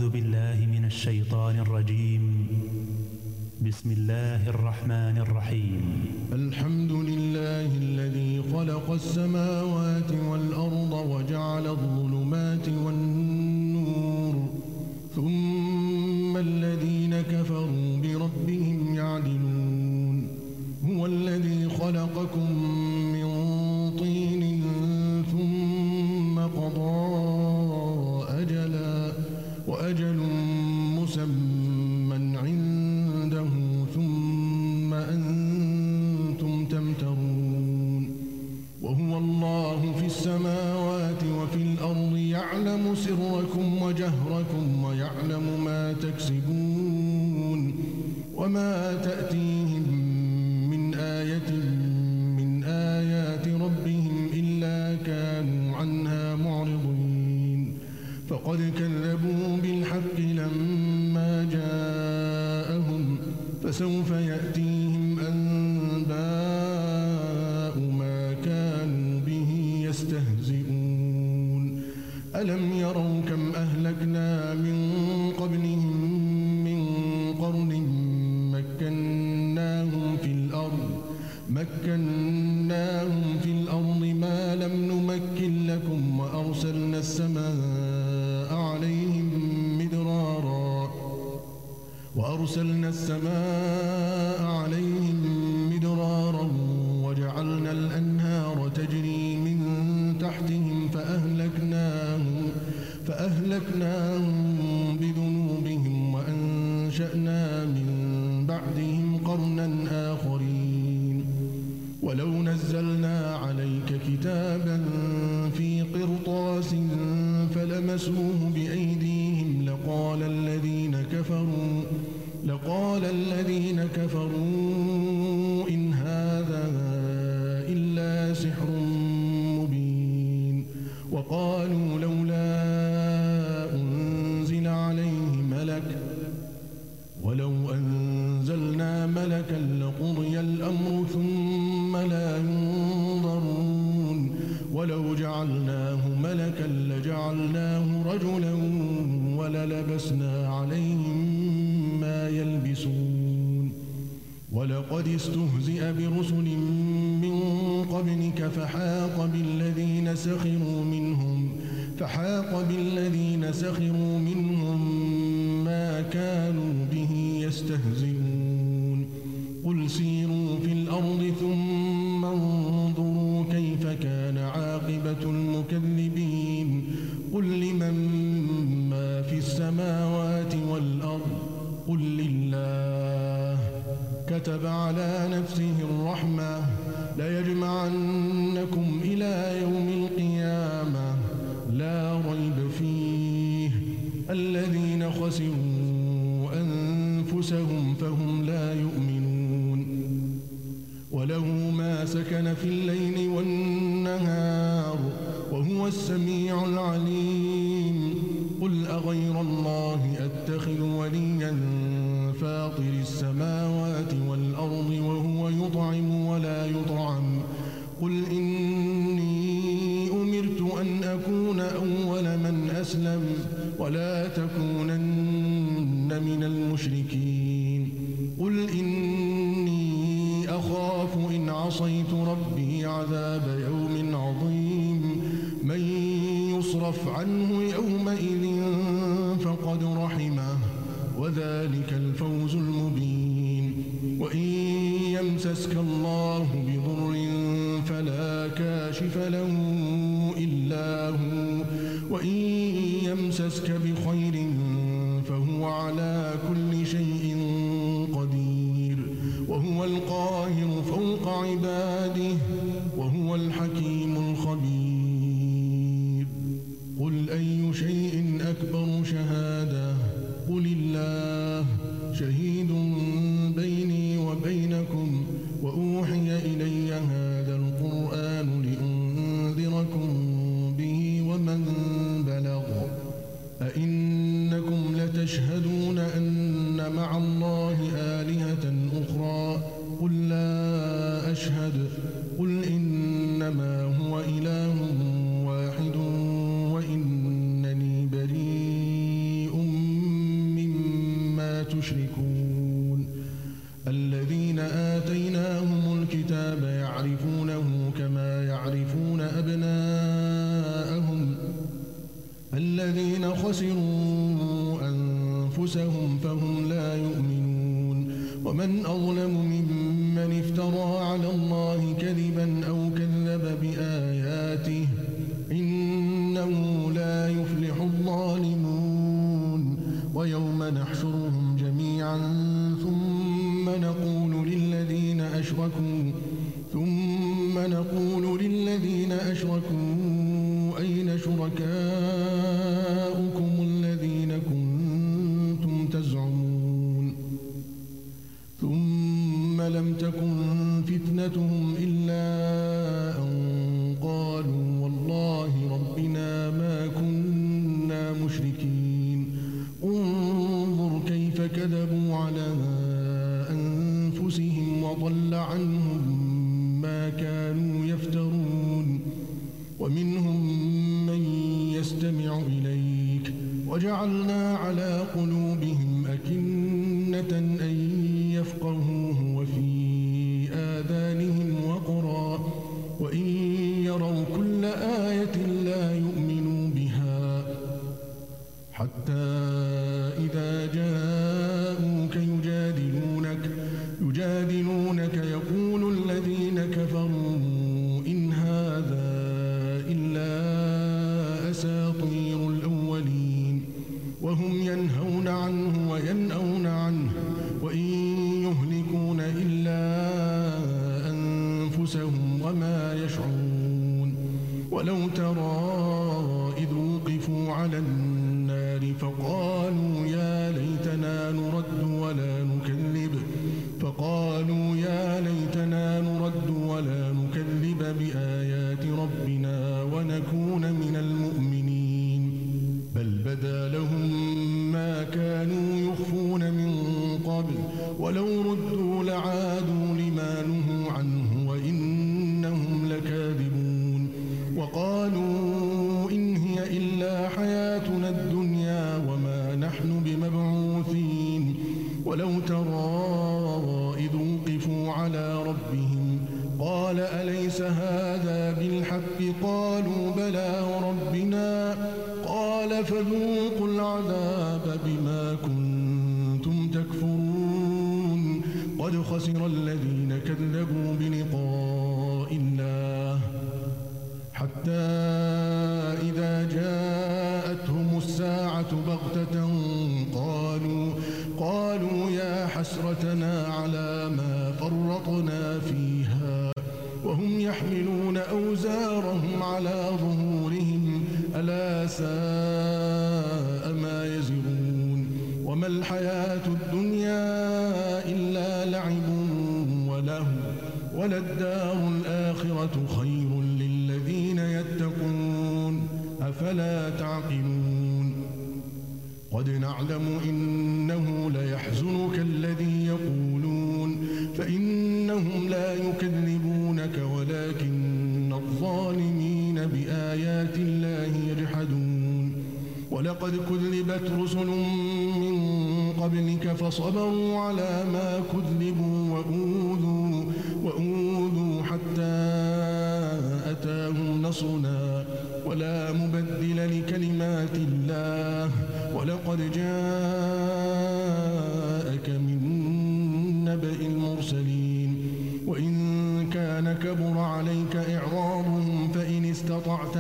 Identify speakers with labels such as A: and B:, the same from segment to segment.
A: أعوذ بالله من الشيطان الرجيم. بسم الله الرحمن الرحيم.
B: الحمد لله الذي خلق السماوات والأرض وجعل الظلمات والنور ثم الذين كفروا بربهم يعدلون. هو الذي خلقكم من طين ثم قضى أجلا وأجل مسمى عنده ثم أنتم تمترون. وهو الله في السماوات وفي الأرض يعلم سركم وجهركم ويعلم ما تكسبون. وما تأتيهم من آية من آيات ربهم إلا كانوا عنها معرضين. فقد كذبوا بالحق لما جاءهم فسوف يأتيهم أنباء ما كانوا به يستهزئون. ألم يروا كم أهلكنا من قبلهم من قرن مكناهم في الأرض ما لم نمكن لكم وأرسلنا السماء عليهم مدرارا وجعلنا الأنهار تجري من تحتهم فأهلكناهم بذنوبهم وأنشأنا من بعدهم قرنا آخرين. ولو نزلنا عليك كتابا في قرطاس فلمسوه بأيديهم لقال الذين كفروا إن هذا إلا سحر مبين. وقالوا لولا أنزل عليه ملك ولو أنزلنا ملكا لقضي الأمر ثم لا ينظرون. ولو جعلناه ملكا لجعلناه رجلا وللبسنا عليهم ما يلبسون. ولقد استهزئ برسل من قبلك فحاق بالذين سخروا منهم ما كانوا به يستهزئون. قل سيروا في الأرض ثم انظروا كيف كان عاقبة المكذبين. قل لمن ما في السماوات والأرض قل لله. كتب على نفسه الرحمة ليجمعنكم إلى يوم القيامة لا ريب فيه. الذين خسروا أنفسهم فهم لا يؤمنون. وله ما سكن في الليل والنهار وهو السميع العليم. قل أغير الله أتخذ وليا فاطر السماوات والأرض وهو يطعم ولا يطعم. قل إني أمرت أن أكون أول من أسلم ولا تكونن من المشركين. قل إني أخاف إن عصيت ربي عذاب يوم عظيم. من يصرف عنه يومئذ فقد رحمه وذلك الفوز المبين. وإن يمسسك الله بضر فلا كاشف له إلا هو وإن يمسسك بخير فهو على كل شيء قدير. وهو القاهر فوق عباده وهو الحكيم الخبير. قل أي شيء أكبر شهادة قل الله شهيد بيني وبينكم وأوحي إلي هذا القرآن لأنذركم به ومن بلغ. أئنكم لتشهدون أن مع الله آلهة أخرى قل لا أشهد. قل إنما هو إله واحد وإنني بريء تشركون الذين آتيناهم الكتاب يعرفونه كما يعرفون أبناءهم الذين خسروا أنفسهم فهم لا يؤمنون ومن أظلم ممن افترى على الله كذبا أو كذب بآياته إنه لا يفلح الظالمون ويوم نحشرهم جميعا ثم نقول للذين أشركوا أين شركاؤكم الذين كنتم تزعمون ثم لم تكن فتنتهم إلا أن قالوا والله ربنا ما كنا مشركين انظر كيف كذبوا على أنفسهم وضل عنهم ما كانوا يفترون ومنهم من يستمع إليك وجعلنا على قلوبهم أكنة أن يفقهوه وفي آذانهم وقرا وإن يروا كل آية لا يؤمنوا بها حتى إذا جاءوك يجادلونك يقول الذين كفروا إن هذا إلا أساطير الأولين وهم ينهون عنه وينأون عنه وإن يهلكون إلا أنفسهم وما يشعرون ولو ترى إذ وقفوا على النار فقالوا يا ليتنا نرد ولا نكذب بآيات ربنا ونكون من المؤمنين بل بدا لهم ما كانوا يخفون من قبل ولو ردوا لعادوا لما نهوا عنه وإنهم لكاذبون وقالوا إن هي إلا حياتنا الدنيا وما نحن بمبعوثين ولو ترى إذ وقفوا على ربهم قال أليس هذا بالحق قالوا بلى وربنا قال فذوقوا العذاب بما كنتم تكفرون قد خسر الذين كذبوا بلقاء الله حتى إذا جاءتهم الساعة بغتة قالوا يا حسرتنا على ما فرطنا فيها وهم يحملون أوزارهم على ظهورهم ألا ساء ما يزرون وما الحياة الدنيا إلا لعب وله وللدار الآخرة خير للذين يتقون أفلا تعقلون قد نعلم إنه ليحزنك الذي يقولون فإنهم لا يكذبونك ولكن الظالمين بآيات الله يجحدون ولقد كذبت رسل من قبلك فصبروا على ما كذبوا وأوذوا حتى أتاهم نصرنا ولا مبدل لكلمات الله ولقد جاءك من نبأ المرسلين وإن كان كبر عليك إعراضهم فإن استطعت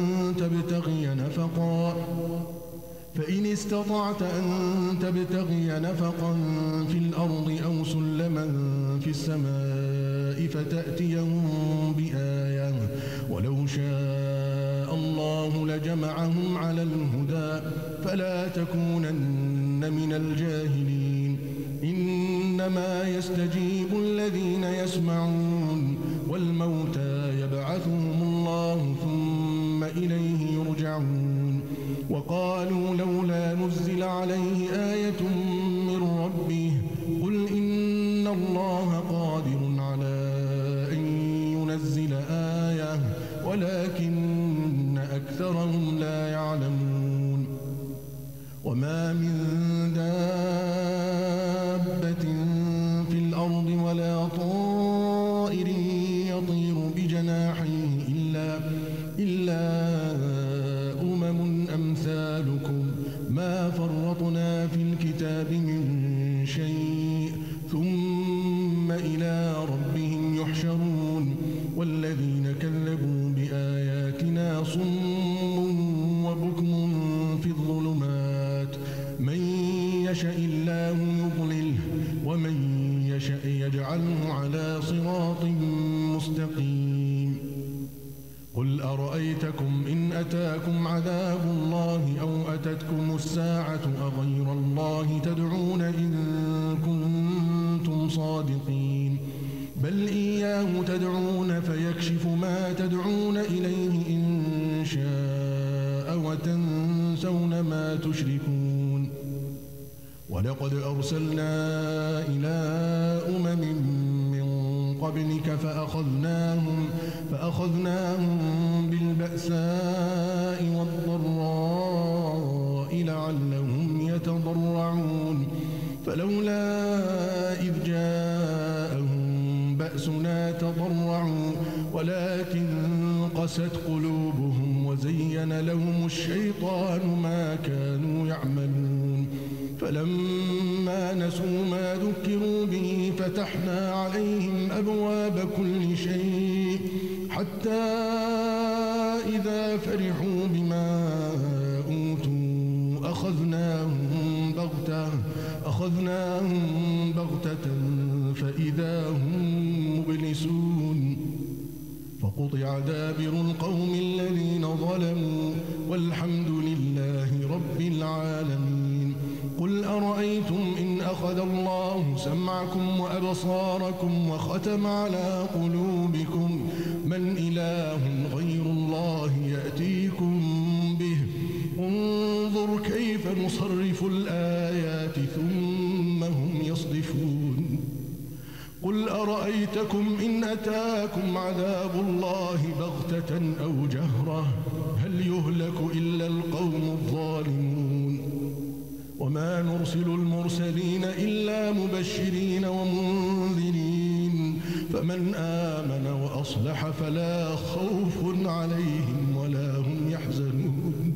B: أن تبتغي نفقا في الأرض أو سلما في السماء فتأتيهم بآية ولو شاء الله لجمعهم على الهدى فلا تكونن من الجاهلين إنما يستجيب الذين يسمعون والموتى يبعثهم الله ثم إليه يرجعون وقالوا لولا نزل عليه آية من ربه قل إن الله قادر على أن ينزل آية ولكن أكثرهم لا يعلمون وما من دابة يشأ الله يضلله ومن يشأ يجعله على صراط مستقيم قل أرأيتكم إن أتاكم عذاب الله أو أتتكم الساعة أغير الله تدعون إن كنتم صادقين بل إياه تدعون فيكشف ما تدعون إليه إن شاء وتنسون ما تشركون ولقد أرسلنا إلى أمم من قبلك فأخذناهم بالبأساء والضراء لعلهم يتضرعون فلولا إذ جاءهم بأسنا تضرعوا ولكن قست قلوبهم وزين لهم الشيطان ما كانوا يعملون فلما نسوا ما ذكروا به فتحنا عليهم أبواب كل شيء حتى إذا فرحوا بما أوتوا أخذناهم بغتة فإذا هم مبلسون فقطع دابر القوم الذين ظلموا والحمد لله رب العالمين قل أرأيتم إن أخذ الله سمعكم وأبصاركم وختم على قلوبكم من إله غير الله يأتيكم به انظر كيف نصرف الآيات ثم هم يصدفون قل أرأيتكم إن أتاكم عذاب الله بغتة أو جهرة هل يهلك إلا القوم الظالمون وما نرسل المرسلين إلا مبشرين ومنذرين فمن آمن وأصلح فلا خوف عليهم ولا هم يحزنون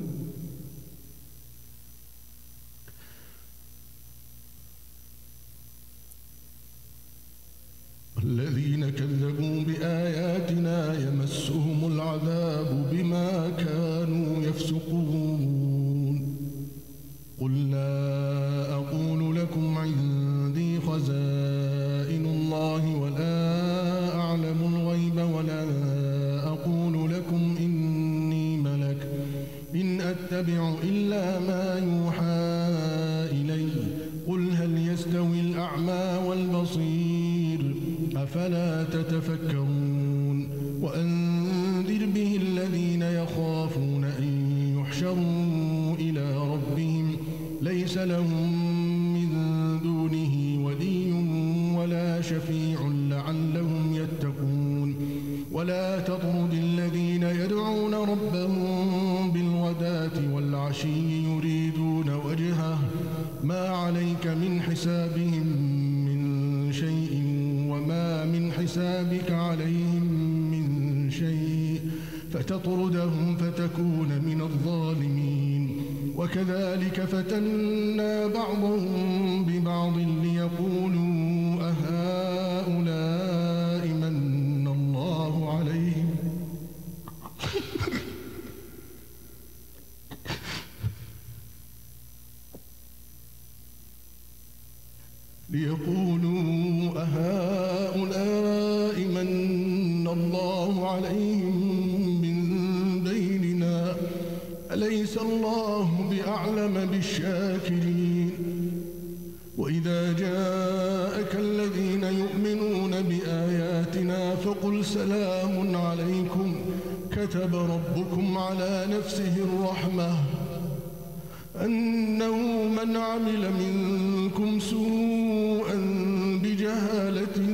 B: الذين كذبوا بآياتنا يمسهم العذاب بما كانوا يفسقون قل لا أقول لكم عندي خزائن الله ولا أعلم الغيب ولا أقول لكم إني ملك إن أتبع إلا ما يوحى إلي قل هل يستوي الأعمى والبصير أفلا تتفكرون وأنذر به الذين يخافون أن يحشروا إلى ربهم ليس لهم من دونه ولي ولا شفيع لعلهم يتقون ولا تطرد الذين يدعون ربهم بالغداة والعشي يريدون وجهه ما عليك من حسابهم من شيء وما من حسابك عليهم من شيء فتطردهم فتكون من الظالمين وكذلك فتنا بعضهم ببعض ليقولوا أهؤلاء من الله عليهم من الله عليهم من بيننا أليس الله بأعلم بالشاكرين وإذا جاءك الذين يؤمنون بآياتنا فقل سلام عليكم كتب ربكم على نفسه الرحمة أنه من عمل منكم سوءا بجهالة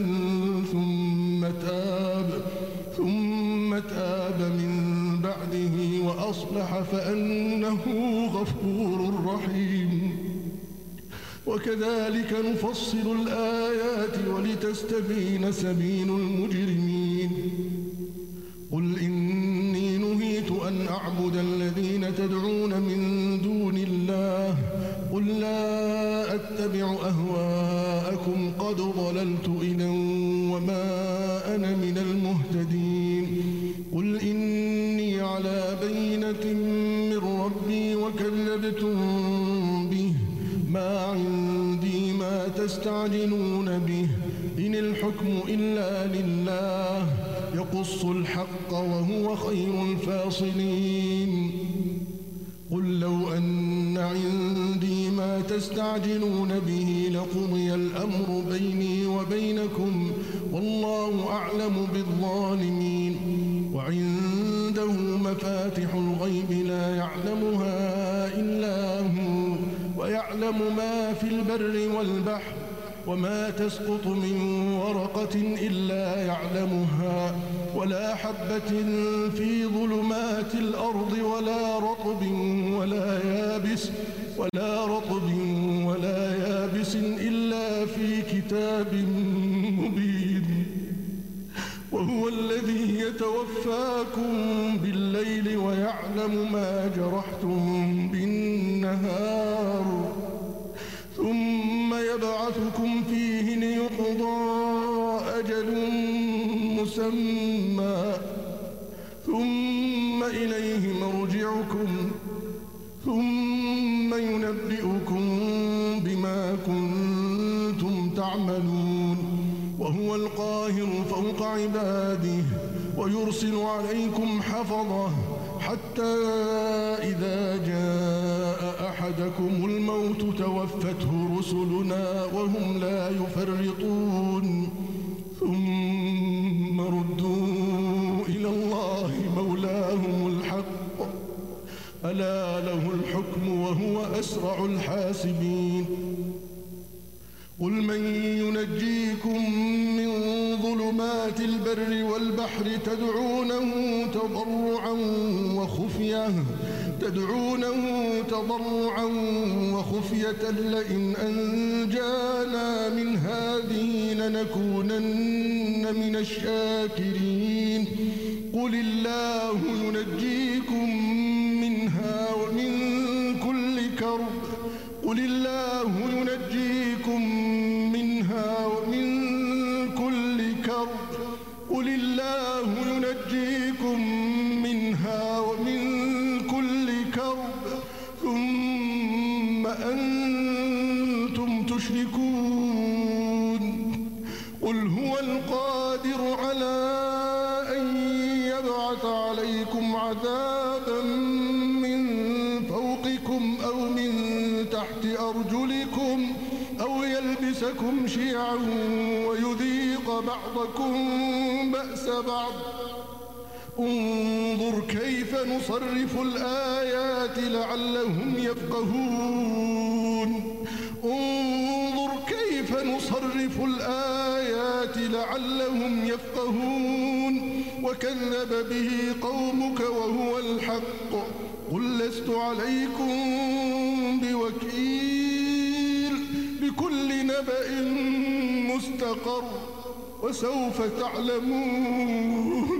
B: ثم تاب من بعده وأصلح فأنه غفور رحيم وكذلك نفصل الآيات ولتستبين سبيل المجرمين قل إني نهيت أن أعبد الذين تدعون من دون الله قل لا أتبع أهواءكم قد ضللت إذا وما أنا من المهتدين قل إني على بينة من ربي وكذبتم به ما عندي تستعجلون به إن الحكم إلا لله يقص الحق وهو خير الفاصلين قل لو أن عندي ما تستعجلون به لقضي الأمر بيني وبينكم والله أعلم بالظالمين وعنده مفاتح الغيب لا يعلمها إلا هو ويعلم ما في البر والبحر وما تسقط من ورقة إلا يعلمها ولا حبة في ظلمات الأرض ولا رطب ولا يابس إلا في كتاب مبين وهو الذي يتوفاكم بالليل ويعلم ما جرحتم بالنهار ثم يبعثكم فيه ليقضى أجل مسمى ثم إليه مرجعكم ثم ينبئكم بما كنتم تعملون وهو القاهر فوق عباده ويرسل عليكم حفظه حتى إذا جاء أحدكم الموت توفته رسلنا وهم لا يفرطون ثم ردوا إلى الله مولاهم الحق ألا له الحكم وهو أسرع الحاسبين قل من ينجيكم من ظلمات البر والبحر تدعونه تضرعا وخفية لئن أنجانا من هذه لنكونن من الشاكرين قل الله ينجيكم منها ومن كل كرب قل الله ينجيكم منها ومن كل كرب قل الله ينجيكم منها ومن كل كرب ثم أنتم تشركون قل هو القادر على أن يبعث عليكم عذابا من فوقكم أو من تحت أرجلكم أو يلبسكم شيعا ويذيق بعضكم بأس بعض انظر كيف نصرف الآيات لعلهم يفقهون انظر كيف نصرف الآيات لعلهم يفقهون وكذب به قومك وهو الحق قل لست عليكم بوكيل لكل نبأ مستقر وسوف تعلمون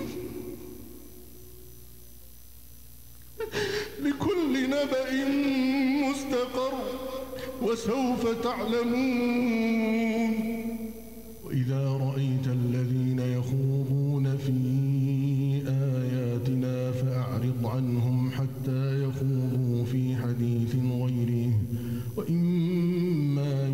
B: لكل نبأ مستقر وسوف تعلمون وإذا رأيت الذين يخوضون في آياتنا فأعرض عنهم حتى يخوضوا في حديث غيره وإما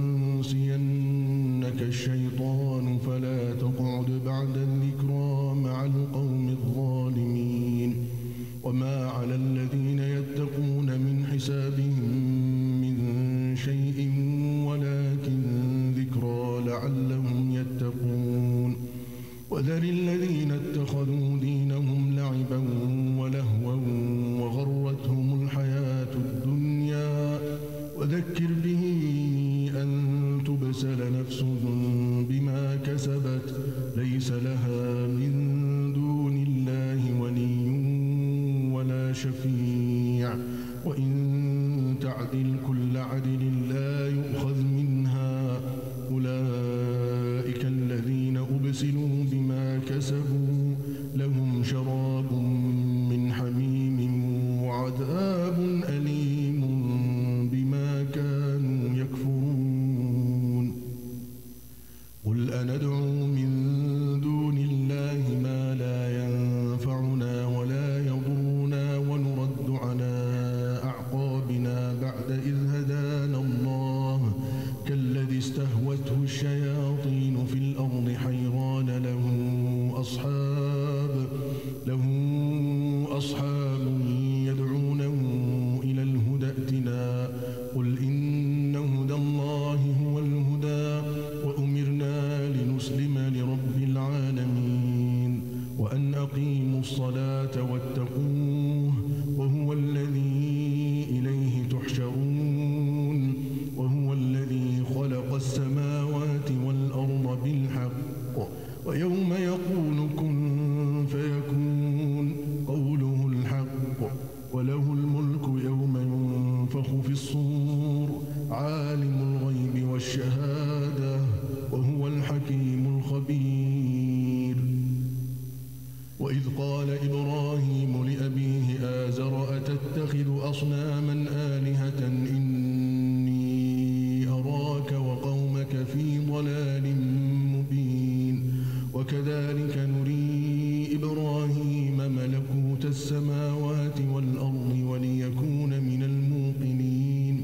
B: ينسينك الشيطان فلا تقعد بعد الذكرى مع القوم الظالمين وما على الذين يتقون من حسابهم من شيء ولكن ذكرى لعلهم يتقون وذر الذين اتخذوا دينهم لعبا ولهوا وغرتهم الحياة الدنيا وذكر به أن تبسل نفس بما كسبت ليس لها من دون الله ولي ولا شفيع وإن تعدل كل عدل لا يؤخذ منها أولئك الذين أبسلوا بما كسبوا لهم شراب من حميم وعذاب أليم بما كانوا يكفرون قل أندعو من دون الله ما لا ينفعنا ولا يضرنا ونرد على أعقابنا بعد إذ هدانا الله الصور عالم الغيب والشهادة وهو الحكيم الخبير. وإذ قال إبراهيم لأبيه آزر أتتخذ أصناما آلهة إني أراك وقومك في ضلال مبين. وكذلك نري إبراهيم ملكوت السماوات والأرض وليكون من الموقنين.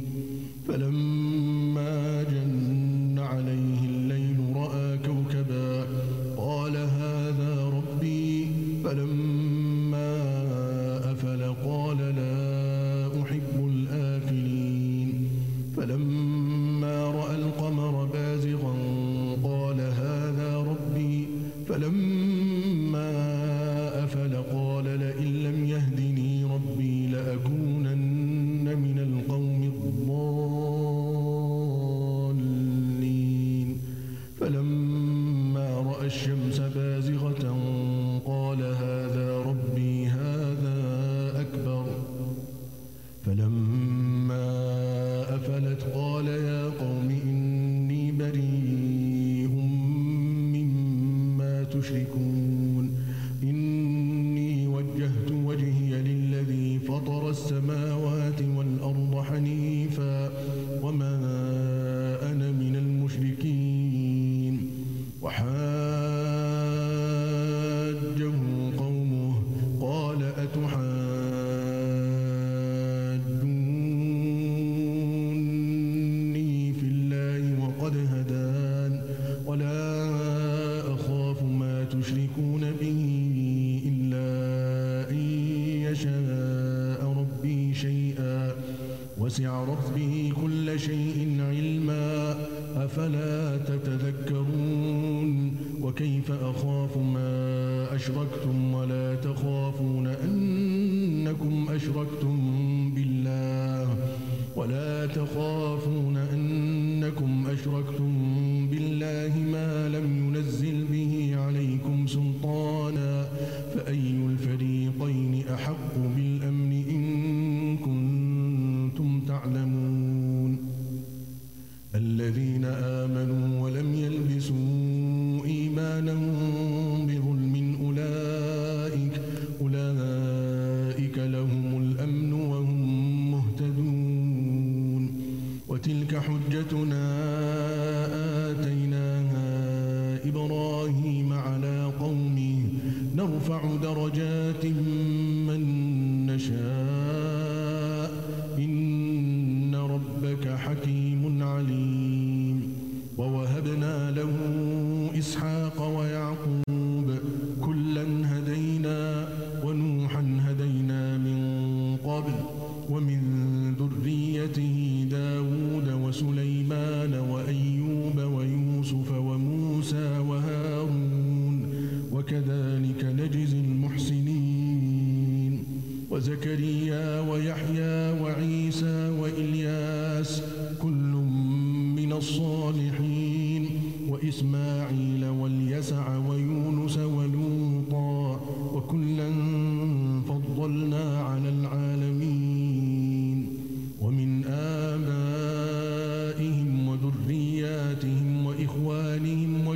B: فلما جن عليه الليل رأى كوكبا قال هذا ربي. فلما أفل قال لا أحب الآفلين. فلما رأى القمر بازغا قال هذا ربي. فلما أفل قال لئن لم يهدني ربي لأكونن من القوم الضالين. فلما رأى الشمس بازغة قال هذا ربي هذا أكبر. فلما أفلت قال يا قوم إني بريء مما تشركون. إني وجهت وجهي للذي فطر السماوات والأرض حنيفا وما أنا من المشركين. وحاجه قومه قال أتحاجوني في الله وقد هدان ولا أخاف ما تشركون به إلا أن يشاء ربي شيئا وسع ربي كل شيء علما أفلا تتذكرون. وكيف أخاف ما أشركتم ولا تخافون أنكم أشركتم بالله ما لم ينزل به عليكم سلطانا فأي الفريقين أحق بالأمن إن كنتم تعلمون. الذين آمنوا ولم يلبسوا إيمانهم بظلم أولئك لهم الأمن وهم مهتدون. وتلك حجتنا آتيناها إبراهيم على قومه نرفع درجات من نشاء إن ربك حكيم عليم. ووهبنا له إسحاق ويعقوب كلا هدينا ونوحا هدينا من قبل ومن ذريته داود وسليمان وأيوب ويوسف وموسى وهارون وكذلك نجزي المحسنين. وزكريا ويحيى وعيسى وإلياس كل من الصالحين وإسماعيل واليسع ويونس ولوطا وكلا فضلنا على العالمين. ومن آبائهم وذرياتهم وإخوانهم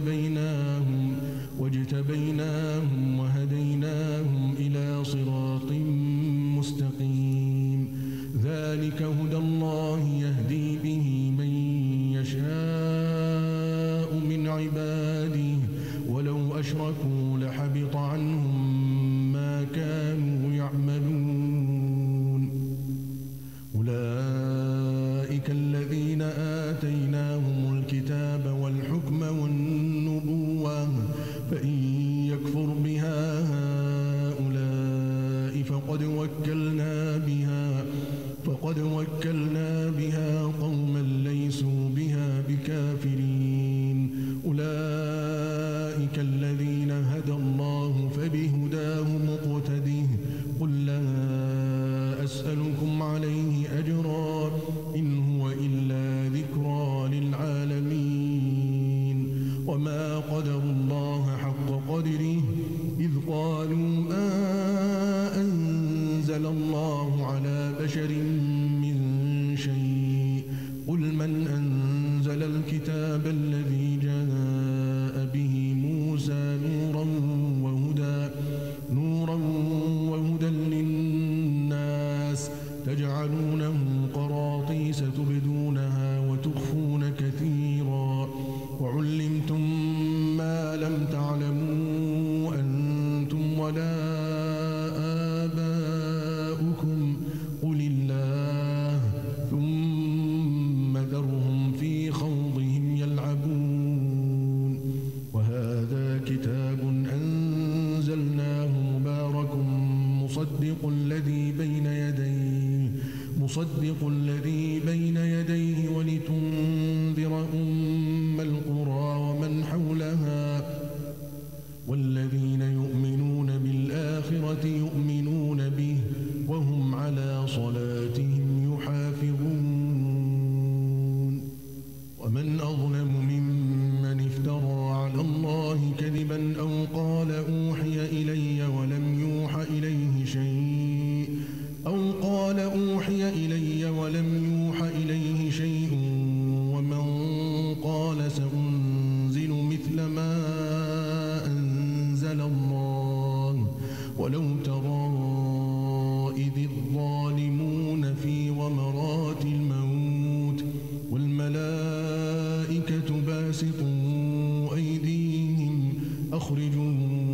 B: واجتبيناهم وهديناهم إلى صراط مستقيم. ذلك هدى الله يهدي به من يشاء من عباده ولو أشركوا لحبط عنهم ما كانوا يعملون. أولئك الذين آتيناهم الكتاب والحكم والنبوة فإن يكفر بها هؤلاء فقد وكلنا بها قوما ليسوا بها بكافرين. أولئك الذين هدى الله فبهداه مقتده قل لا أسألكم عليه أجرا إن هو إلا ستبدونها وتخفون كثيرا وعلمتم ما لم تعلموا أنتم ولا آباؤكم قل الله ثم ذرهم في خوضهم يلعبون وهذا كتاب أنزلناه مبارك مصدق الذي بين يديه ولتنذر أم القرى ومن حولها والذين يؤمنون بالآخرة يؤمنون به وهم على صلاتهم يحافظون ومن أظلم ممن افترى على الله كذبا أو قال أوحي إلي ولم يوحى إليه شيء ومن قال سأنزل مثل ما أنزل الله ولو ترى إذ الظالمون في غمرات الموت والملائكة باسطوا أيديهم أخرجوا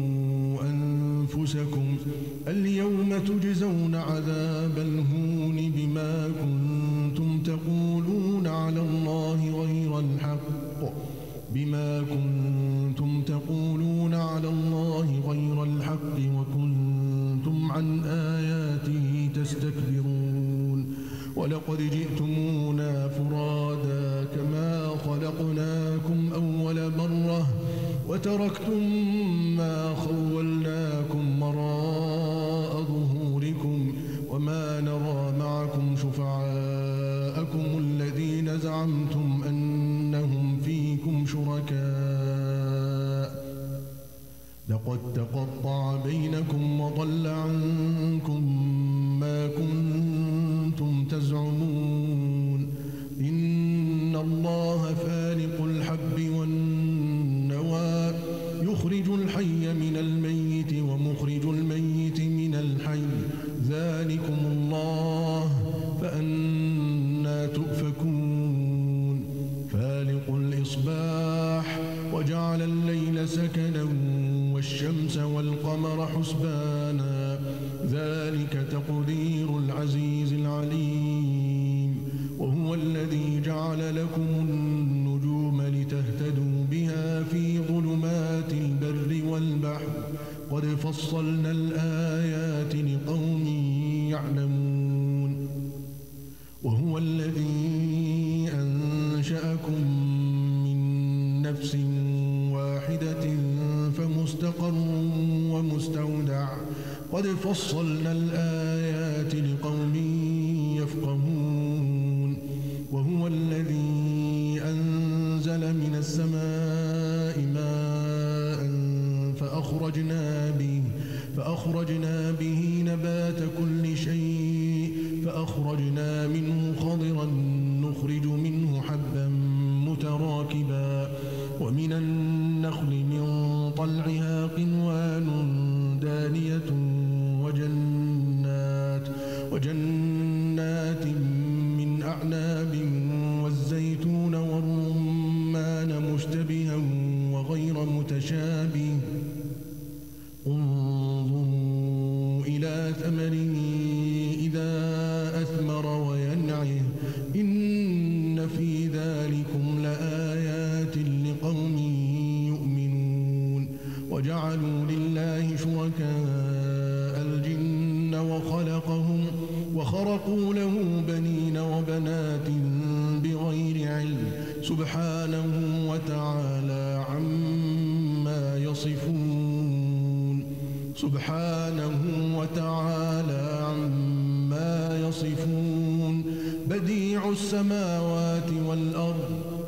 B: أنفسكم اليوم تجزون عذاب الهون بما كنتم تقولون على الله غير الحق وكنتم عن آياته تستكبرون ولقد جئتمونا فرادا كما خلقناكم أول مرة وتركتم ما خولناكم وراء ظهوركم وما نرى معكم شفعاءكم الذين زعمتم أنهم فيكم شركاء لقد تقطع بينكم وضل عنكم ما كنتم تزعمون إن الله فالق الحب والنوى يخرج الحي من الميت ومخرج الميت من الحي ذلكم الله فأنى تؤفكون فالق الإصباح وجعل الليل سكنا والشمس والقمر حسبانا ذلك تقدير العزيز العليم وهو الذي جعل لكم النجوم لتهتدوا بها في ظلمات البر والبحر قد فصلنا الآيات لقوم يعلمون وهو الذي أنشأكم من نفس واحدة فمستقر ومستودع قد فصلنا الآيات لقوم يفقهون وهو الذي أنزل من السماء ماء فأخرجنا به نبات كل شيء فأخرجنا منه خضرا نخرج منه حبا متراكبا ومن النخل من طلعها قنوان دانية وجنات من أعناب والزيتون والرمان مشتبها وغير متشابه انظروا إلى ثمره إذا أثمر وينعه إن في ذلكم لآيات لقوم يؤمنون وجعلوا لله شركاء الجن وخرقوا له بنين وبنات بغير علم سبحانه وتعالى عما يصفون بديع السماوات والأرض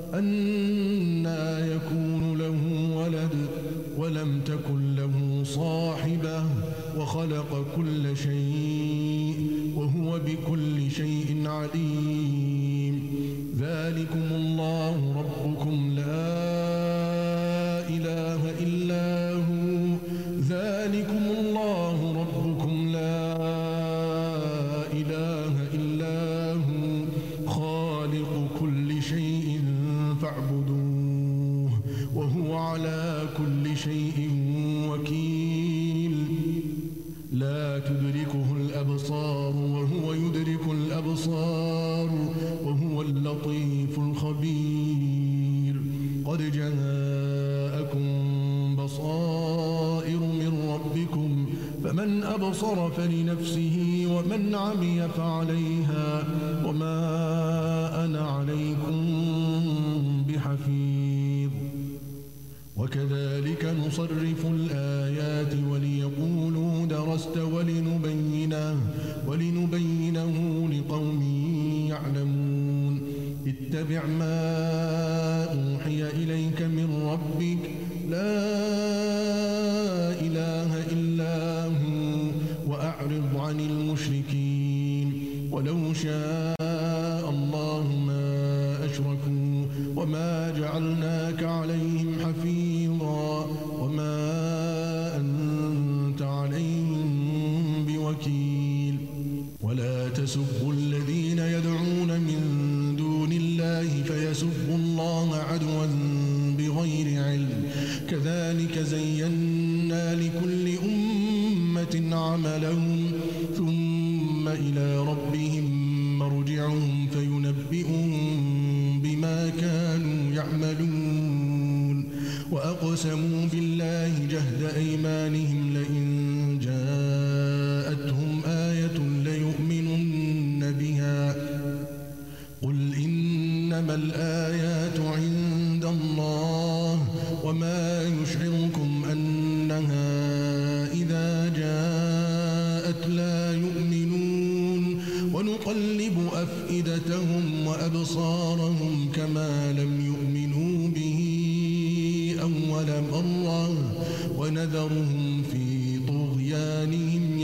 B: أنى يكون له ولد ولم تكن له صاحبة وخلق كل شيء وهو بكل شيء عليم ذلكم الله ربكم لا إله إلا هو ذلكم الله ربكم لا إله إلا هو شيء وكيل لا تدركه الأبصار وهو يدرك الأبصار وهو اللطيف الخبير قد جاءكم بصائر من ربكم فمن أبصر فلنفسه ومن عمي فعليها وما أنا عليكم بحفيظ وكذلك نصرف الآيات وليقولوا درست ولنبينه لقوم يعلمون اتبع ما أوحي إليك من ربك لا إله إلا هو وأعرض عن المشركين ولو شاء الله ما أشركوا وما جعلناك عليهم حفيظا وما أنت عليهم بوكيل ولا تسبوا الذين يدعون من دون الله فيسبوا الله عدوا بغير علم كذلك زينا لكل أمة عملهم ثم إلى ربهم مرجعهم فينبئهم بما كانوا يعملون وأقسموا بالله جهد أيمانهم لئن جاءتهم آية ليؤمنن بها قل إنما الآيات عند الله وما يشعركم أنها إذا جاءت لا يؤمنون ونقلب أفئدتهم وأبصارهم كما لم يؤمنوا به أول مرة ونذرهم في طغيانهم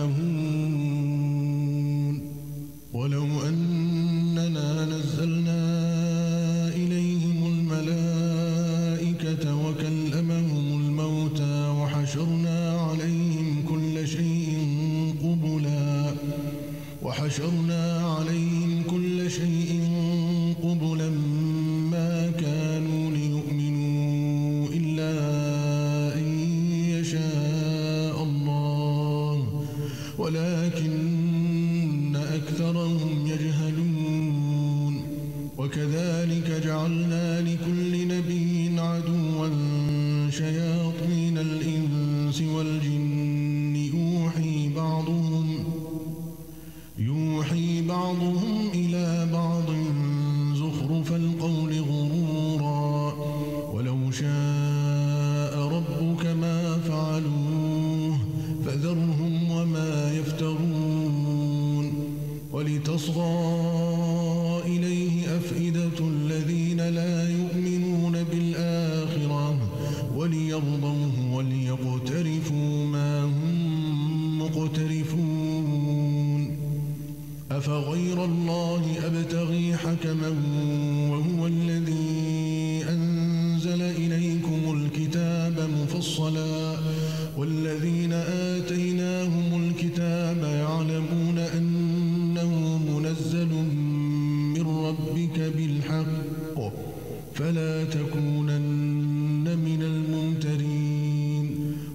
B: يعمهون ولو أننا نزلنا إليهم الملائكة وكلمهم الموتى وحشرنا عليهم كل شيء قبلا ما كانوا ليؤمنوا إلا أن يشاء الله ولكن أكثرهم يجهلون وكذلك جعلنا لكل نبي عدوا شياطين الإنس والجن يوحي بعضهم إلى بعض زخرف القول غرورا ولو شاء ربك ما فعلوه فذرهم وما يفترون ولتصغى إليه أفئدة الذين لا يؤمنون بالآخرة وليرضوه وليقترفوا ما هم مقترفون أفغير الله أبتغي حكما وهو الذي أنزل إليكم الكتاب مفصلا والذين آتيناهم الكتاب يعلمون أنه منزل من ربك بالحق فلا تكونن من الممترين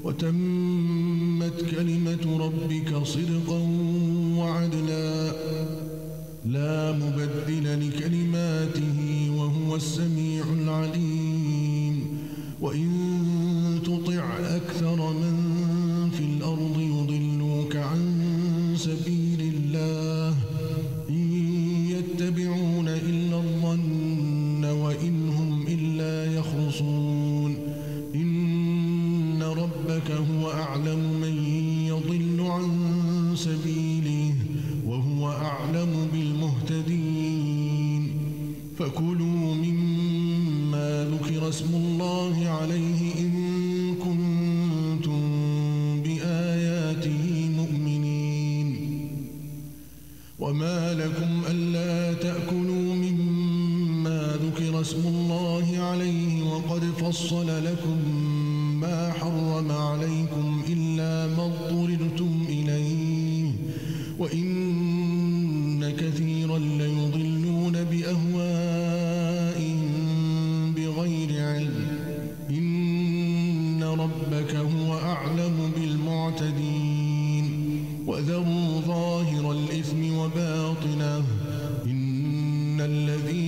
B: وتمت كلمة ربك صدقا وعدلا لا مبدل لكلماته وهو السميع العليم وإن تطع أكثر من في الأرض يضلوك عن سبيل الله إن يتبعون إلا الظن وإن هم إلا يخرصون إن ربك هو أعلم من يضل عن سبيله وهو أعلم بالمهتدين فكلوا مما ذكر اسم الله عليه إن كنتم بآياته مؤمنين وما لكم ألا تأكلوا مما ذكر اسم الله عليه وقد فصل لكم ما حرم عليكم إلا ما اضطررتم إليه وإن كثيرا ليضلون بأهوائهم بغير علم إن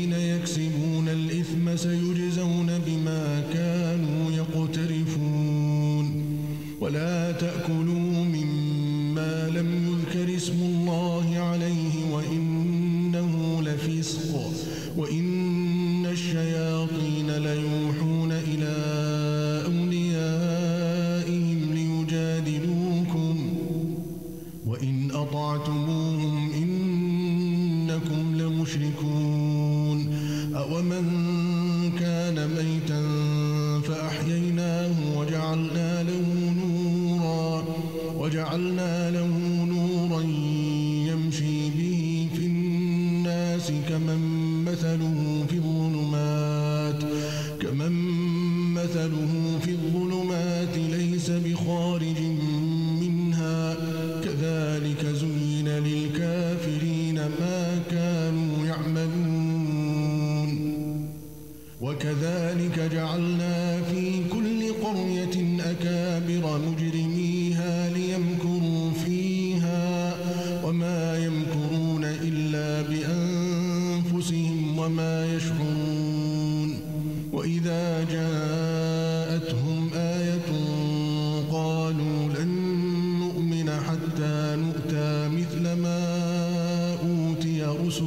B: الذين يكسبون الإثم سيجزون بما كانوا يقترفون ولا تأكلوا مما لم يذكر اسم الله عليه وإنه لفسق وإن الشياطين ليوحون إلى أوليائهم ليجادلوكم وإن أطعتموهم إنكم لمشركون أومن كان ميتا فأحييناه وجعلنا له نورا يمشي به في الناس كمن مثله في الظلمات ليس بخارج منها كذلك زين للكافرين ما كانوا يعملون وكذلك جعلنا في كل قرية أكابر مجرميها ليمكروا فيها وما يمكرون إلا بأنفسهم وما يشعرون وإذا جاءتهم آية قالوا لن نؤمن حتى نؤتى مثل ما أوتي رسل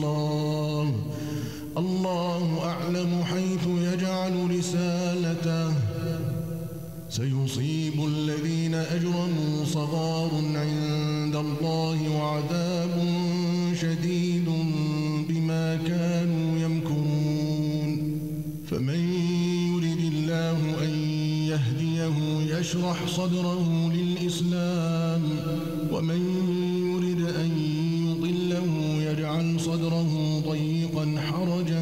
B: الله أعلم حيث يجعل رسالته سيصيب الذين أجرموا صغار عند الله وعذاب شديد بما كانوا يمكرون فمن يرد الله أن يهديه يشرح صدره للإسلام ومن يرد أن يضله يجعل صدره ضيقا حرجا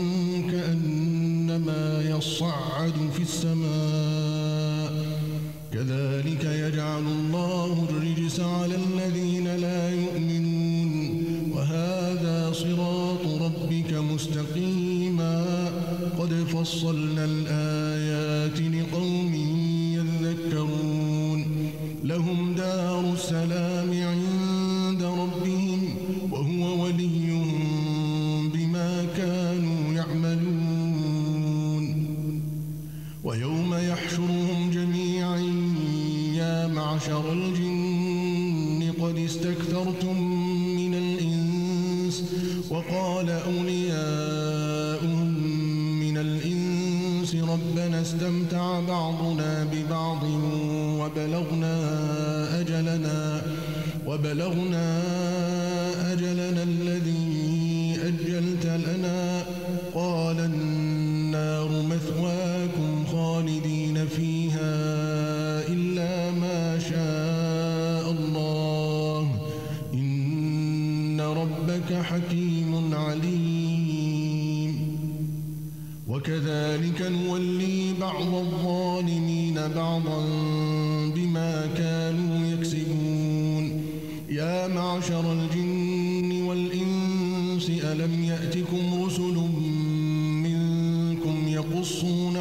B: كأنما يصعد في السماء كذلك يجعل الله الرجس على الذين لا يؤمنون وهذا صراط ربك مستقيما قد فصلنا الآيات لقوم يذكرون لهم دار السلام عند ربهم وهو وليهم بما كانوا يعملون ويوم يحشرهم جميعا يا معشر الجن قد استكثرتم من الإنس وقال أولياؤهم من الإنس ربنا استمتع بعضنا ببعض وبلغنا أجلنا الذي أجلت لنا قال النار مثواكم خالدين فيها إلا ما شاء الله إن ربك حكيم عليم وكذلك نولي بعض الظالمين بعضا بما كانوا يكسبون يا معشر الجن والإنس ألم يأتكم رسل منكم يقصون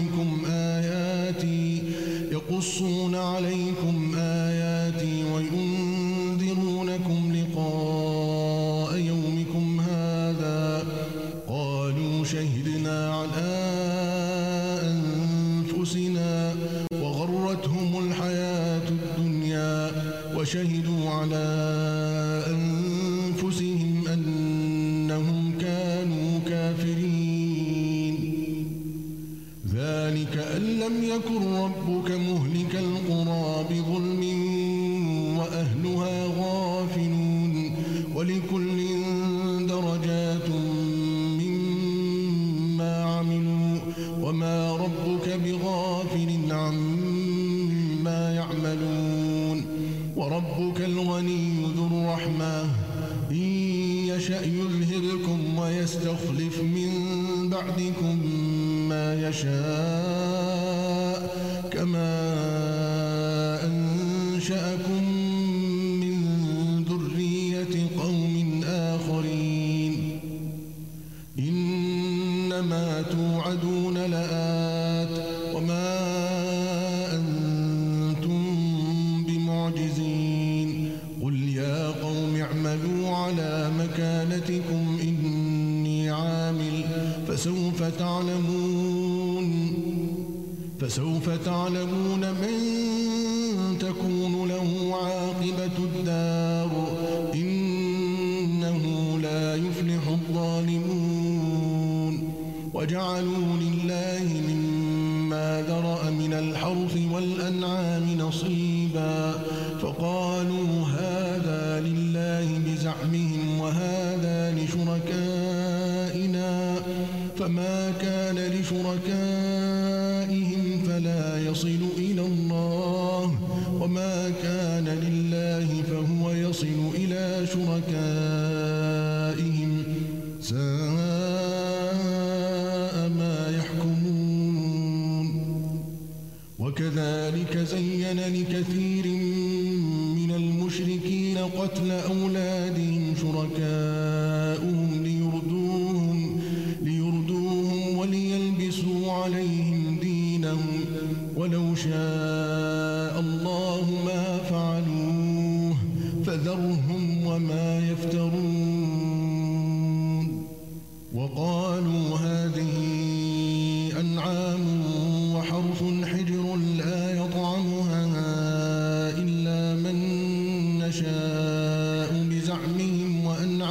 B: عليكم آياتي وينذرونكم لقاء يومكم هذا قالوا شهدنا على أنفسنا وغرتهم الحياة الدنيا وشهدوا على أنفسهم أنهم كانوا كافرين ذلك أن لم يكن ربك مهلك القرى بظلم وأهلها غافلون ولكل درجات مما عملوا وما ربك بغافل عما يعملون وربك الغني ذو الرحمة إن يشأ يذهبكم ويستخلف من بعدكم ما يشاء كما أنشأكم من ذرية قوم آخرين إنما توعدون لآت وما أنتم بمعجزين قل يا قوم اعملوا على مكانتكم إني عامل فسوف تعلمون من تكون له عاقبة الدار إنه لا يفلح الظالمون. وجعلوا لله مما ذرأ من الحرث والأنعام نصيبا فقالوا هذا لله بزعمهم وهذا لشركائنا فما كان لشركائهم فلا يصل إلى الله وما كان لله فهو يصل إلى شركائهم ساء ما يحكمون. وكذلك زين لكثير من المشركين قتل أولادهم شركاؤهم ليردوهم وليلبسوا عليهم دينهم ولو شاء الله ما فعلوه فذرهم وما يفترون. وقالوا هذه أنعام وحرث حجر لا يطعمها إلا من نشاء بزعمهم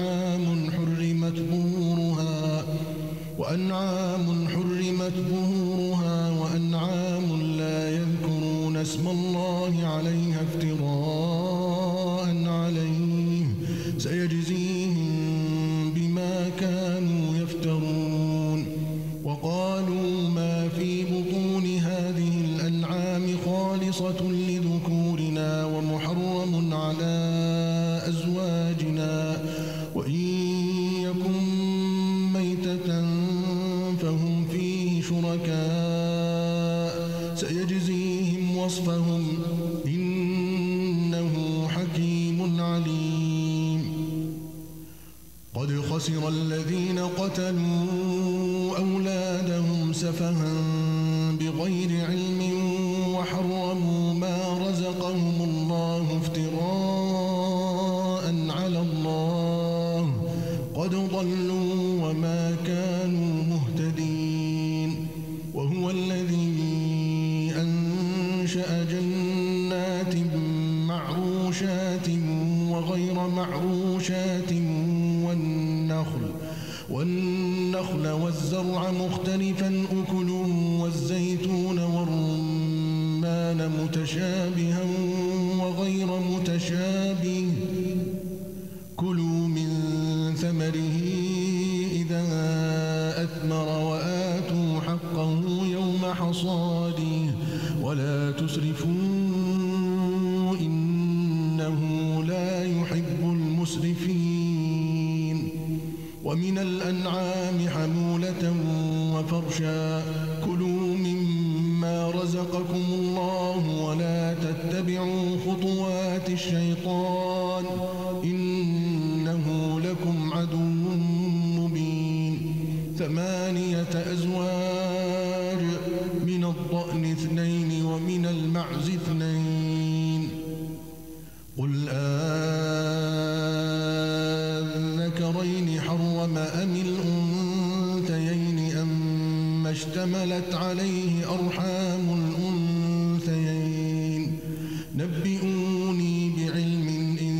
B: وأنعام حرمت ظهورها وأنعام لا يذكرون اسم الله عليها افتراء عليه سيجزيهم بما كانوا يفترون. وقالوا ما في بطون هذه الأنعام خالصة لذكورنا ومحرم على أزواجنا وإن يكن ميتة فهم فيه شركاء سيجزيهم وصفهم إنه حكيم عليم. قد خسر الذين قتلوا أولادهم سفها بغير علم وحرموا ما رزقهم الله افتراء على الله قد ضلوا وما كانوا مهتدين. وهو الذي أنشأ جنات معروشات وغير معروشات والنخل والزرع مختلفا أكله والزيتون والرمان متشابها وغير متشابه كلوا من ثمره إذا أثمر وآتوا حقه يوم حصاده ولا تسرفوا إنه لا يحب المسرفين. ومن الأنعام حمولة وفرشا كلوا مما رزقكم الله ولا تتبعوا خطوات الشيطان إنه لكم عدو مبين. 8 أزواج من الضأن 2 ومن المعز 2 قل الذكرين حرم أم الأنثيين أم اشتملت عليه أرحام الأنثيين نبئوني بعلم إن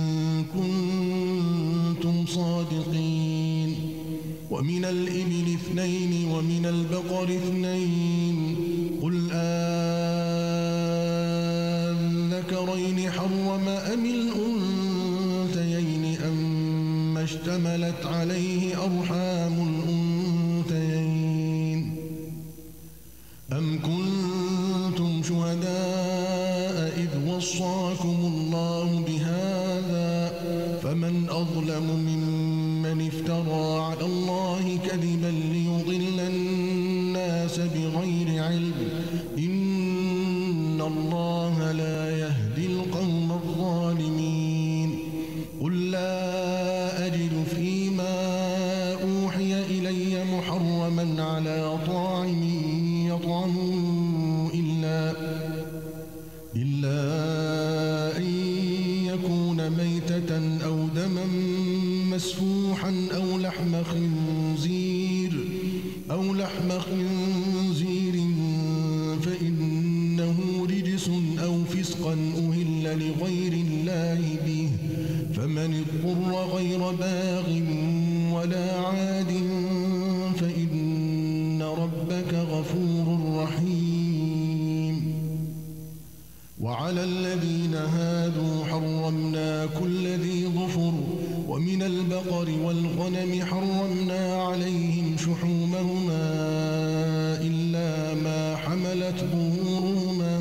B: كنتم صادقين. ومن الإبل 2 ومن البقر 2 قل الذكرين حرم أم الأنثيين أم اشتملت عليه أرحام الأنثيين أم كنتم شهداء إذ وصاكم الله بهذا فمن أظلم ممن افترى على الله كذبا ليضل الناس بغير علم إن الله لا يهدي القوم الظالمين. قل لا أجد فيما أوحي إلي محرما على طاعم يطعمه إلا أن يكون ميتة أو دما مسفوحا أو لحم خنزير أو لحم خنزير فإنه رجس أو فسقا أهل لغير الله به، فمن اضطر غير باغ ولا عاد فإن ربك غفور رحيم. وعلى الذين هادوا حرمنا كل ذي ظفر، ومن البقر والغنم حرمنا عليهم شحومهما إلا ما حملت ظهورهما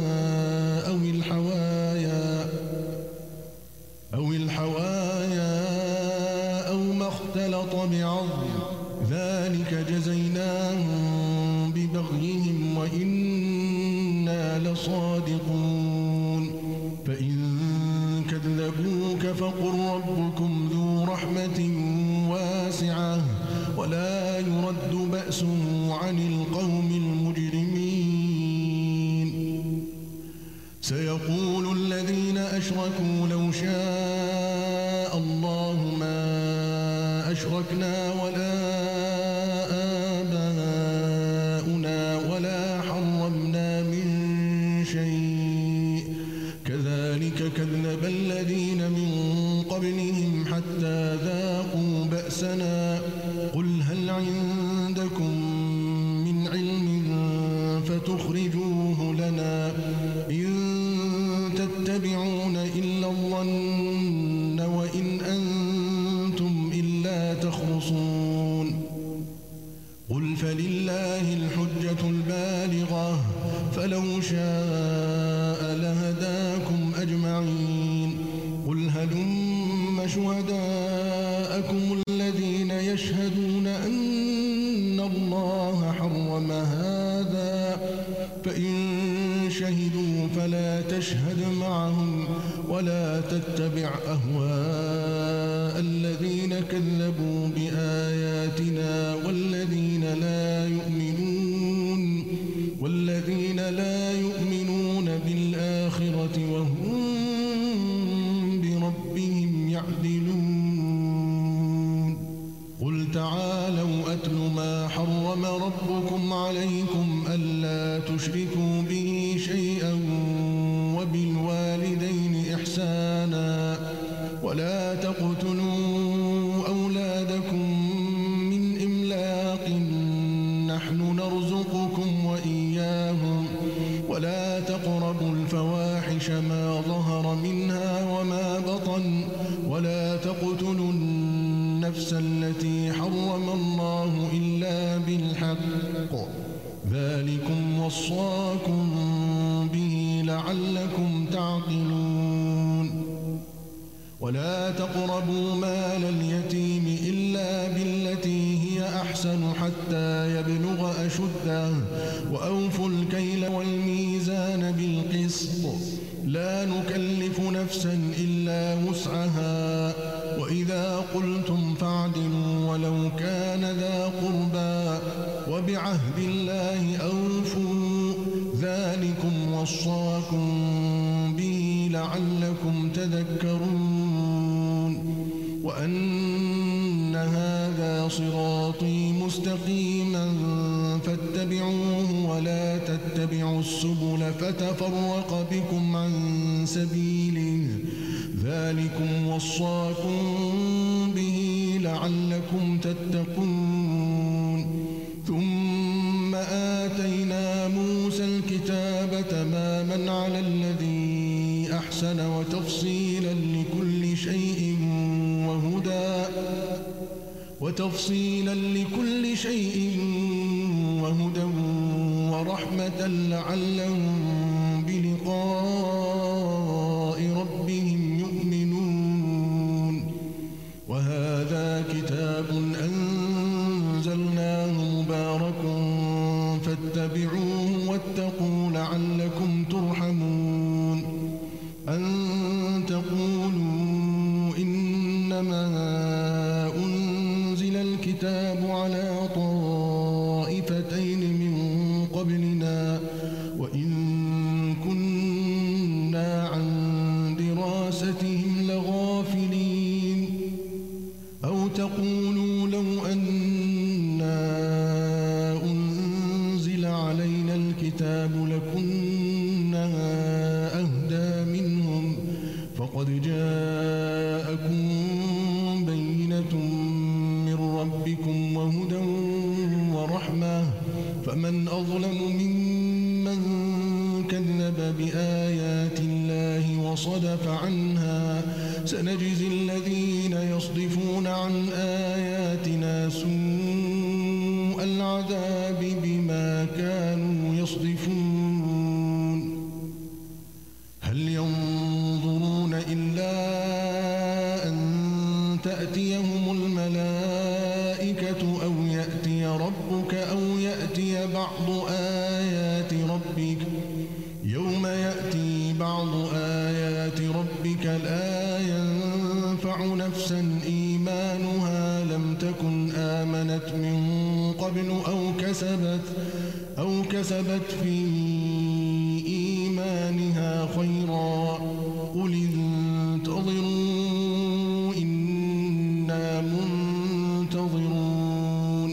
B: أو الحوايا أو ما اختلط بعظم، ذلك جزيناهم ببغيهم وإنا لصادقون. فإن كذبوك فقل ربكم ذو رحمة واسعة ولا يرد بأسه عن القوم المجرمين. سيقول الذين أشركوا لو شاء الله ما أشركنا ولا آباؤنا ولا حرمنا من شيء، كذلك كذب الذين من قبلهم حتى ذاقوا بأسنا. قل هل عندكم من علم فتخرجوه لنا؟ إن تتبعون إلا الظن وإن أنتم إلا تخرصون. قل فلله الحجة البالغة، فلو شاء لهداكم أجمعين. قل هلم شهداءكم الذين يشهدون أن الله حرم هذا، فإن شهدوا فلا تشهد معهم ولا تتبع أهواء الذين كذبوا بآياتنا والذين لا يؤمنون بالآخرة وهم بربهم يعدلون. قل تعالوا أتل ما حرم ربكم عليكم ألا تشركوا به شيئا وبالوالدين إحسانا ولا تقتلوا أولادكم من إملاق، نحن نرزقكم وإياهم، ولا تقربوا الفواحش ما ظهر منها وما بطن، ولا تقتلوا النفس التي حرم الله إلا بالحق، ذلكم وصاكم به لعلكم تعقلون. ولا تقربوا مال اليتيم إلا بالتي هي أحسن حتى يبلغ أشده، وأوفوا الكيل والميزان بالقسط، لا نكلف نفسا إلا وسعها، وإذا قلتم فاعدلوا ولو كان ذا قربى، وبعهد الله أوفوا، ذلكم وصاكم به لعلكم تذكرون. وأن هذا صراطي مستقيما فاتبعوه ولا تتبعوا السبل فتفرق بكم عن سبيله، ذلكم وصاكم به لعلكم تتقون. ثم آتينا موسى الكتاب تماما على الذي أحسن وتفصيلا لكل شيء وهدى ورحمة لعلهم بلقاء ربهم يؤمنون. وهذا كتاب أنزلناه مبارك فاتبعوه واتقوا لعلكم ترحمون. أن تقولوا إنما أنزل الكتاب على طائفتين من قبلنا وإن كنا عن دراستهم لغافلين، أو تقولوا لو أنا قد جاءكم بينة من ربكم وهدى ورحمة فمن أظلم ممن كذب بآيات الله وصدف عنها سنجزي الذين يصدفون عن آياتنا سوء العذاب بما كانوا يصدفون هل ينظرون إلا أن تأتيهم الملائكة أو يأتي ربك أو يأتي بعض آيات ربك يوم يأتي بعض آيات ربك لا ينفع نفسا إيمانها لم تكن آمنت من قبل أو كسبت في إيمانها خيرا قل انتظروا إنا منتظرون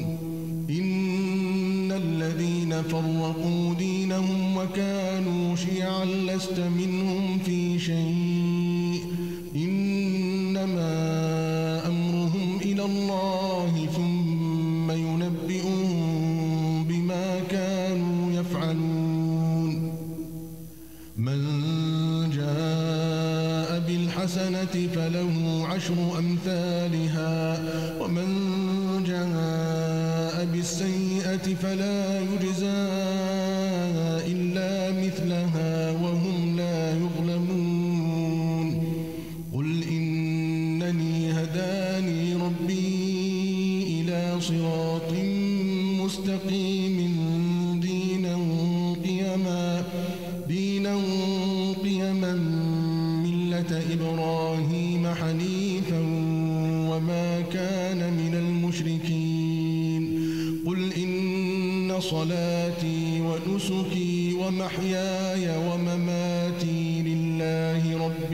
B: إن الذين فرقوا دينهم وكانوا شيعا لست منهم في شيء إنما أمرهم إلى الله ثم ينبئهم بما كانوا يفعلون من جاء بالحسنة فله عشر أمثالها ومن جاء بالسيئة فلا يجزى إلا مثلها وهم لا يظلمون قل إنني هداني ربي إلى صراط مستقيم دينا قيما ملة إبراهيم حنيفا وما كان من المشركين قل إن صلاتي ونسكي ومحياي ومماتي لله رب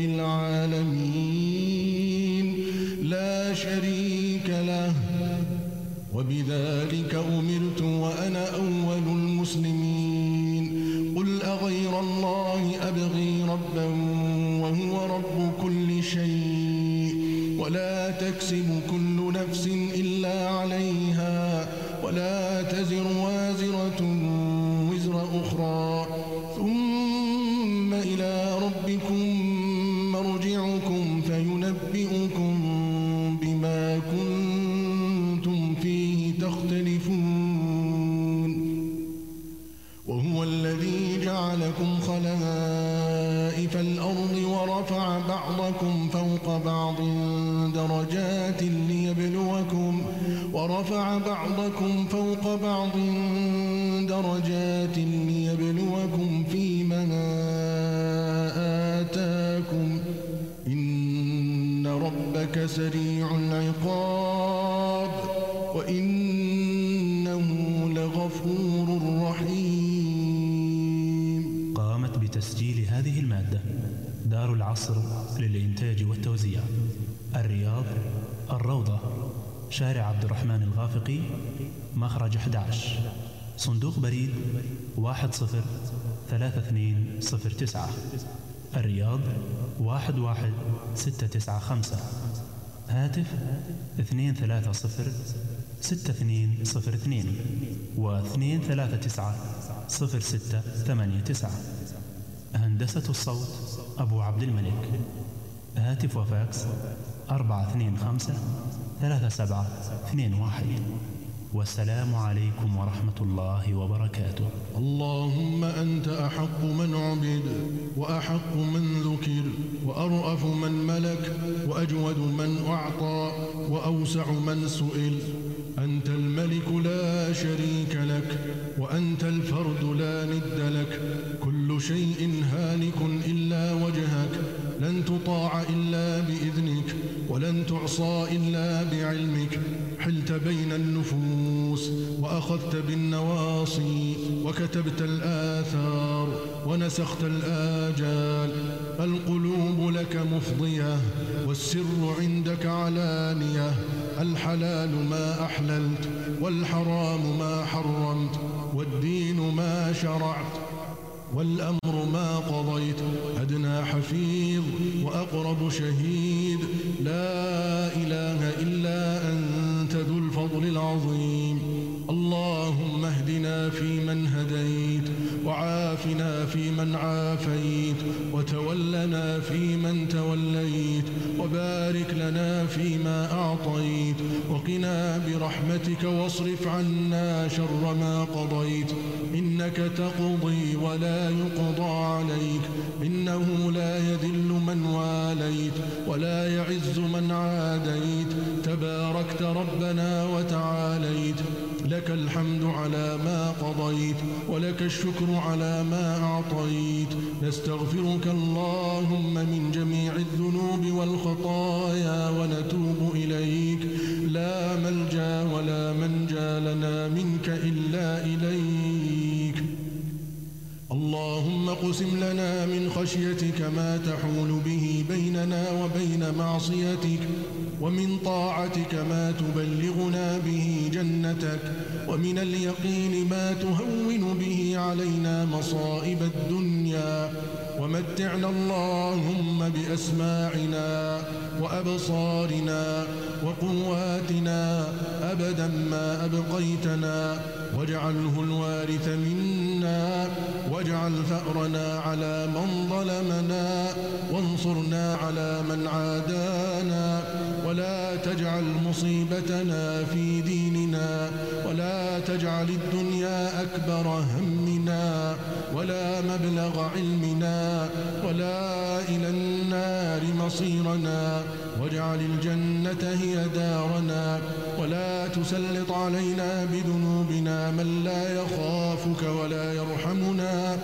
B: العالمين لا شريك له وبذلك أمرت وأنا أول المسلمين قل أغير الله أبغي ربا وهو رب كل شيء ولا تكسب كل نفس إلا عليها ولا تزر وازرة وزر أخرى ثم إلى ربكم مرجعكم فينبئكم بما كنتم فيه تختلفون وهو الذي جعلكم خلائف الأرض ورفع بعضكم فوق بعض درجات ليبلوكم فيما آتاكم إن ربك سريع العقاب وإنه لغفور رحيم.
A: قامت بتسجيل هذه المادة دار العصر للإنتاج والتوزيع، الرياض، الروضة، شارع عبد الرحمن الغافقي، مخرج 11، صندوق بريد 1032009، الرياض 11695، هاتف 2306202 و2390689. هندسة الصوت أبو عبد الملك، هاتف وفاكس 425-3721. والسلام عليكم ورحمة الله وبركاته.
B: اللهم أنت أحق من عبد وأحق من ذكر وأرأف من ملك وأجود من أعطى وأوسع من سئل. أنت الملك لا شريك لك وأنت الفرد لا ند لك. كل شيء هالك إلا وجهك، لن تطاع إلا بإذنك ولن تعصى إلا بعلمك. حلت بين النفوس وأخذت بالنواصي وكتبت الآثار ونسخت الآجال. القلوب لك مفضية والسر عندك علانية. الحلال ما أحللت والحرام ما حرمت والدين ما شرعت. والأمر ما قضيت، أدنى حفيظ وأقرب شهيد، لا إله إلا أنت ذو الفضل العظيم. اللهم اهدنا فيمن هديت، وعافنا فيمن عافيت، وتولنا فيمن توليت، وبارك لنا فيما أعطيت، وقنا برحمتك واصرف عنا شر ما قضيت، إنك تقضي ولا يقضى عليك، إنه لا يذل من واليت ولا يعز من عاديت، تباركت ربنا وتعاليت، لك الحمد على ما قضيت، ولك الشكر على ما أعطيت. نستغفرك اللهم من جميع الذنوب والخطايا ونتوب إليك، لا ملجأ ولا منجا لنا منك إلا إليك. اللهم اقسم لنا من خشيتك ما تحول به بيننا وبين معصيتك، ومن طاعتك ما تبلغنا به جنتك، ومن اليقين ما تهون به علينا مصائب الدنيا، ومتعنا اللهم بأسماعنا وأبصارنا وقواتنا أبدا ما أبقيتنا، واجعله الوارث منا، واجعل ثأرنا على من ظلمنا، وانصرنا على من عادانا، ولا تجعل مصيبتنا في ديننا، ولا تجعل الدنيا أكبر همنا ولا مبلغ علمنا ولا إلى النار مصيرنا، واجعل الجنة هي دارنا، ولا تسلط علينا بذنوبنا من لا يخافك ولا يرحمنا،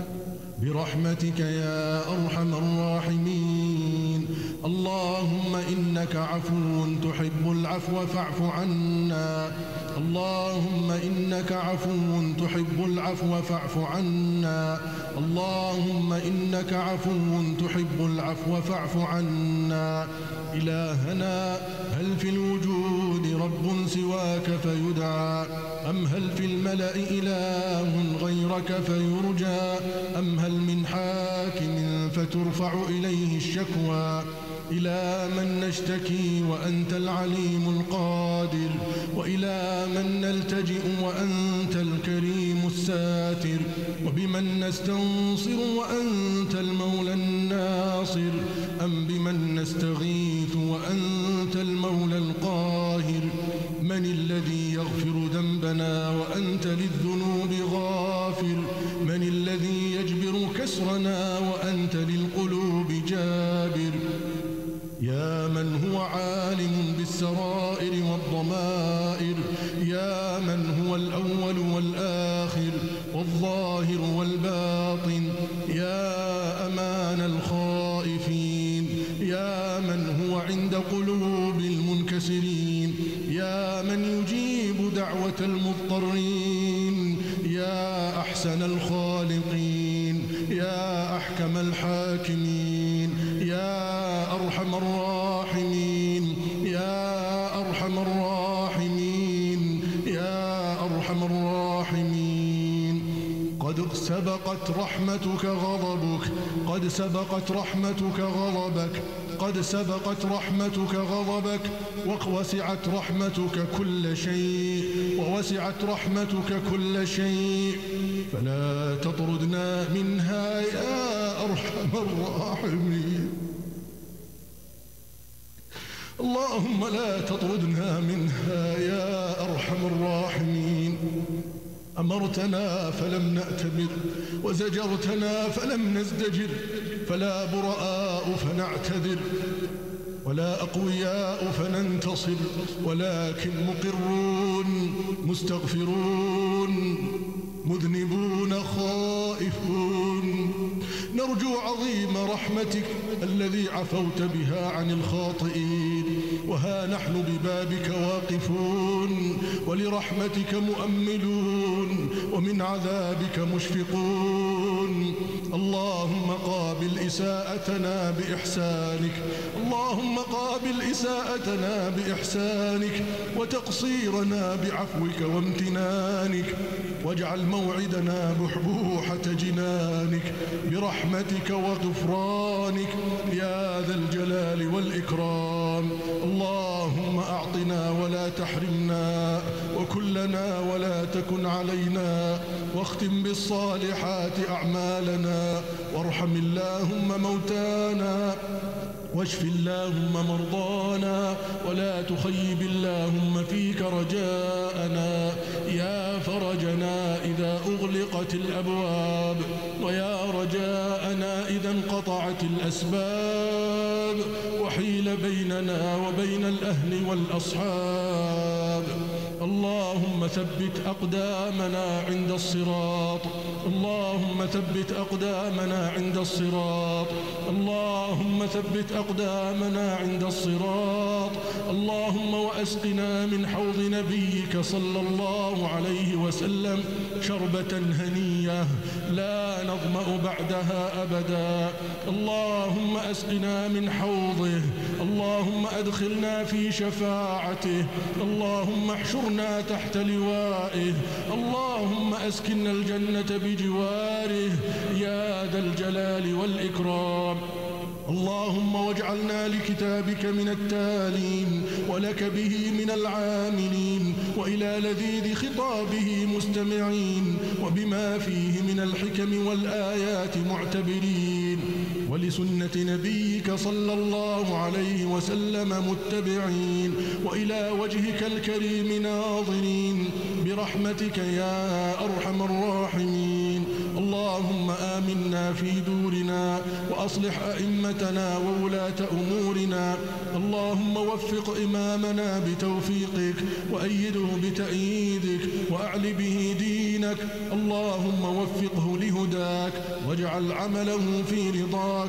B: برحمتك يا أرحم الراحمين. اللهم إنك عفو تحب العفو فاعف عنا، اللهم إنك عفو تحب العفو فاعف عنا، اللهم إنك عفو تحب العفو فاعف عنا. إلهنا، هل في الوجود رب سواك فيدعى؟ أم هل في الملأ إله غيرك فيرجى؟ أم هل من حاكم فترفع إليه الشكوى؟ إلى من نشتكي وأنت العليم القادر، وإلى من نلتجئ وأنت الكريم الساتر، وبمن نستنصر وأنت المولى الناصر، أم بمن نستغيث وأنت المولى القاهر؟ من الذي يغفر ذنبنا وأنت للذنوب غافر؟ من الذي يجبر كسرنا وأنت للقلوب جابر؟ يا من هو عالم بالسرائر والضمائر، يا من هو الأول والآخر والظاهر والباطن، يا أمان الخائفين، يا من هو عند قلوب المنكسرين، يا من يجيب دعوة المضطرين، يا أحسن الخالقين، يا أحكم الحاكمين، يا أرحم الراحمين، يا أرحم الراحمين، يا أرحم الراحمين. قد سبقت رحمتك غضبك، قد سبقت رحمتك غضبك، قد سبقت رحمتك غضبك، ووسعت رحمتك كل شيء، ووسعت رحمتك كل شيء، فلا تطردنا منها يا أرحم الراحمين. اللهم لا تطردنا منها يا أرحم الراحمين. أمرتنا فلم نأتمر، وزجرتنا فلم نزدجر، فلا براء فنعتذر، ولا أقوياء فننتصر، ولكن مقرون مستغفرون مذنبون خائفون، نرجو عظيم رحمتك الذي عفوت بها عن الخاطئين، وها نحن ببابك واقفون، ولرحمتك مؤملون، ومن عذابك مشفقون. اللهم قابل إساءتنا بإحسانك، اللهم قابل إساءتنا بإحسانك وتقصيرنا بعفوك وامتنانك، واجعل موعدنا بحبوحة جنانك برحمتك وغفرانك يا ذا الجلال والإكرام. اللهم أعطنا ولا تحرمنا، وكلنا ولا تكن علينا، واختم بالصالحات أعمالنا، وارحم اللهم موتانا، واشف اللهم مرضانا، ولا تخيب اللهم فيك رجاءنا يا فرجنا إذا أغلقت الأبواب، ويا رجاءنا إذا انقطعت الأسباب وحيل بيننا وبين الأهل والأصحاب. اللهم ثبت أقدامنا عند الصراط، اللهم ثبت أقدامنا عند الصراط، اللهم ثبت أقدامنا عند الصراط. اللهم وأسقنا من حوض نبيك صلى الله عليه وسلم شربة هنية لا نظمأ بعدها أبدا. اللهم أسقنا من حوضه، اللهم أدخلنا في شفاعته، اللهم احشرنا تحت لوائه، اللهم أسكننا الجنة بجواره يا ذا الجلال والإكرام. اللهم واجعلنا لكتابك من التالين، ولك به من العاملين، وإلى لذيذ خطابه مستمعين، وبما فيه من الحكم والآيات معتبرين، ولسنة نبيك صلى الله عليه وسلم متبعين، وإلى وجهك الكريم ناظرين برحمتك يا أرحم الراحمين. اللهم آمنا في دورنا، وأصلح أئمتنا وولاة أمورنا. اللهم وفق إمامنا بتوفيقك، وأيده بتأييدك، وأعل به دينك. اللهم وفقه لهداك، واجعل عمله في رضاك،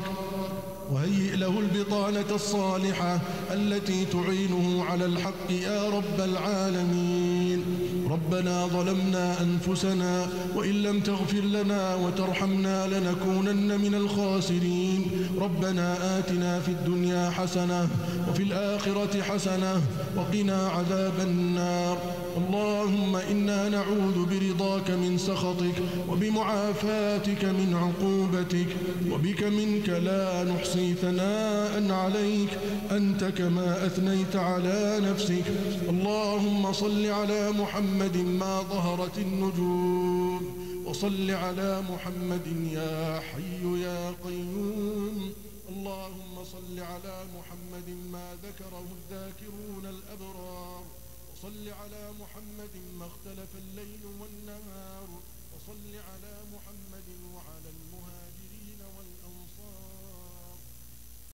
B: وهيئ له البطانة الصالحة التي تعينه على الحق يا رب العالمين. ربنا ظلمنا أنفسنا، وإن لم تغفر لنا وترحمنا لنكونن من الخاسرين. ربنا آتنا في الدنيا حسنة، وفي الآخرة حسنة، وقنا عذاب النار. اللهم إنا نعوذ برضاك من سخطك، وبمعافاتك من عقوبتك، وبك منك لا نحصي ثناء عليك أنت كما أثنيت على نفسك. اللهم صل على محمد ما ظهرت النجوم، وصل على محمد يا حي يا قيوم. اللهم صل على محمد ما ذكره الذاكرون الأبرار، وصل على محمد ما اختلف الليل والنهار، وصل على محمد وعلى